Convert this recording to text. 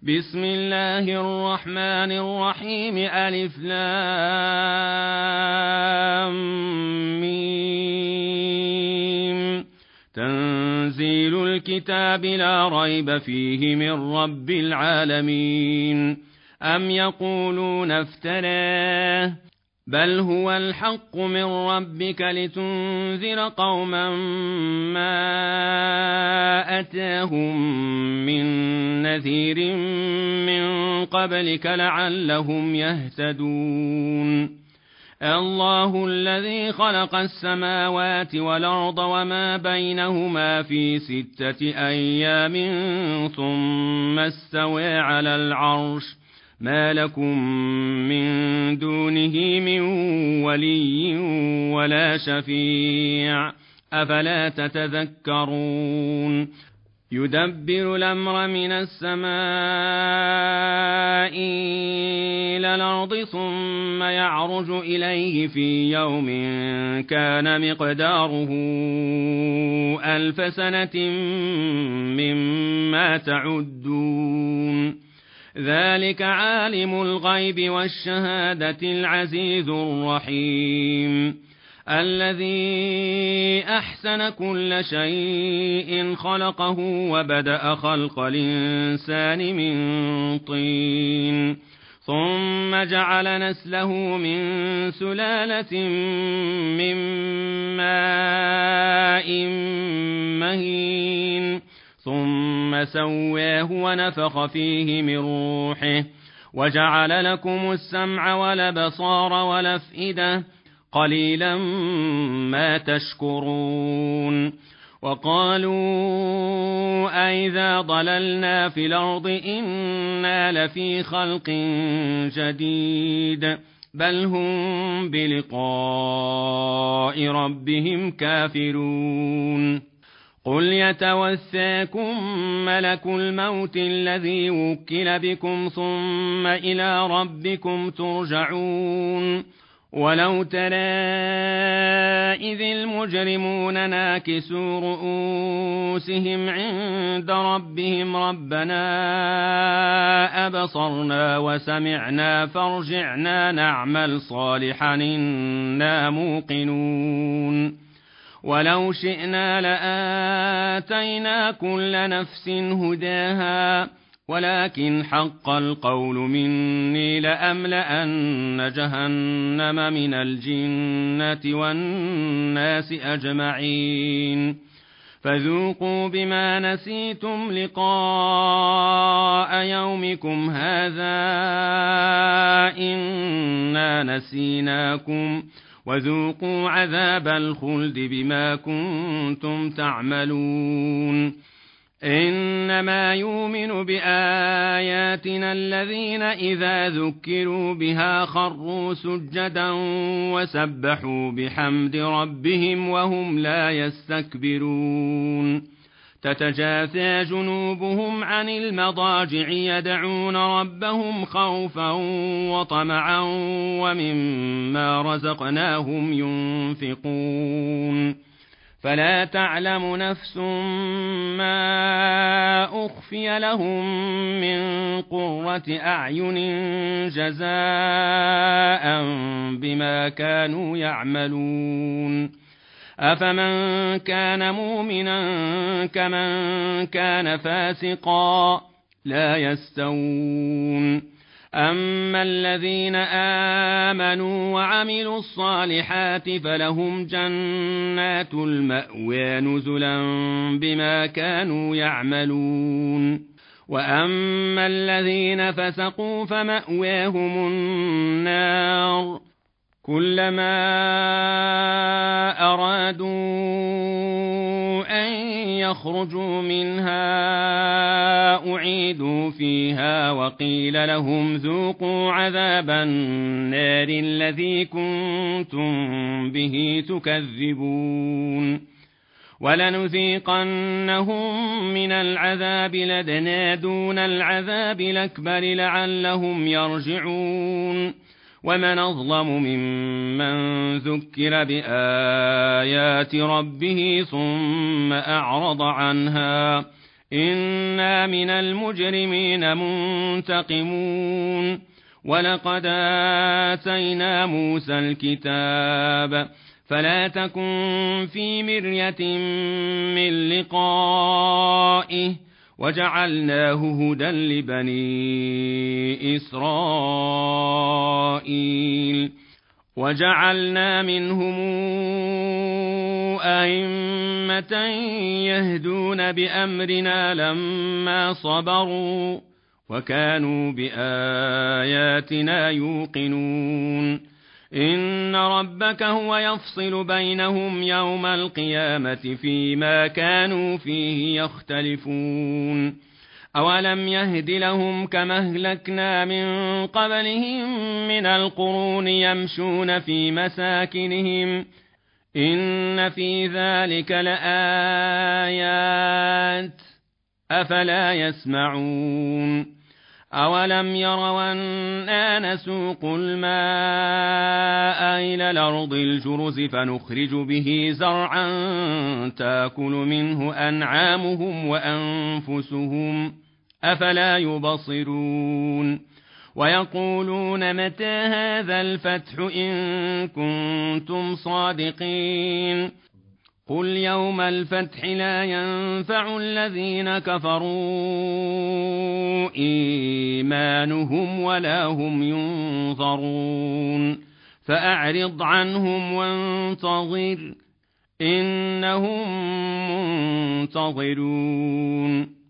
بسم الله الرحمن الرحيم ألف لام ميم تنزيل الكتاب لا ريب فيه من رب العالمين أم يقولون افتراه بل هو الحق من ربك لتنذر قوما ما أتاهم من نذير من قبلك لعلهم يهتدون الله الذي خلق السماوات والأرض وما بينهما في 6 أيام ثم استوى على العرش ما لكم من دونه من ولي ولا شفيع أفلا تتذكرون يدبر الأمر من السماء إلى الأرض ثم يعرج إليه في يوم كان مقداره 1000 سنة مما تعدون ذلك عالم الغيب والشهادة العزيز الرحيم الذي أحسن كل شيء خلقه وبدأ خلق الإنسان من طين ثم جعل نسله من سلالة من ماء مهين ثم سواه ونفخ فيه من روحه وجعل لكم السمع والأبصار والأفئدة قليلا ما تشكرون وقالوا أئذا ضللنا في الأرض إنا لفي خلق جديد بل هم بلقاء ربهم كافرون قل يتوفاكم ملك الموت الذي وكل بكم ثم إلى ربكم ترجعون ولو ترى إذ المجرمون ناكسوا رؤوسهم عند ربهم ربنا أبصرنا وسمعنا فارجعنا نعمل صالحا إنا موقنون ولو شئنا لآتينا كل نفس هداها ولكن حق القول مني لأملأن جهنم من الجنة والناس أجمعين فذوقوا بما نسيتم لقاء يومكم هذا إنا نسيناكم وذوقوا عذاب الخلد بما كنتم تعملون إنما يؤمن بآياتنا الذين إذا ذكروا بها خروا سجدا وسبحوا بحمد ربهم وهم لا يستكبرون تتجافى جنوبهم عن المضاجع يدعون ربهم خوفا وطمعا ومما رزقناهم ينفقون فلا تعلم نفس ما أخفي لهم من قرة أعين جزاء بما كانوا يعملون أفمن كان مؤمنا كمن كان فاسقا لا يستوون أما الذين آمنوا وعملوا الصالحات فلهم جنات المأوى نزلا بما كانوا يعملون وأما الذين فسقوا فمأواهم النار كلما أرادوا أن يخرجوا منها أعيدوا فيها وقيل لهم ذوقوا عذاب النار الذي كنتم به تكذبون ولنذيقنهم من العذاب الأدنى دون العذاب الأكبر لعلهم يرجعون ومن أظلم ممن ذكر بآيات ربه ثم أعرض عنها إنا من المجرمين منتقمون ولقد آتينا موسى الكتاب فلا تكن في مرية من لقائه وجعلناه هدى لبني إسرائيل وجعلنا منهم أئمة يهدون بأمرنا لما صبروا وكانوا بآياتنا يوقنون إن ربك هو يفصل بينهم يوم القيامة فيما كانوا فيه يختلفون أولم يهد لهم كما أهلكنا من قبلهم من القرون يمشون في مساكنهم إن في ذلك لآيات أفلا يسمعون أولم يروا أنا نسوق الماء إلى الأرض الجرز فنخرج به زرعا تأكل منه أنعامهم وأنفسهم أفلا يبصرون ويقولون متى هذا الفتح إن كنتم صادقين قل يوم الفتح لا ينفع الذين كفروا إيمانهم ولا هم ينظرون فأعرض عنهم وانتظر إنهم منتظرون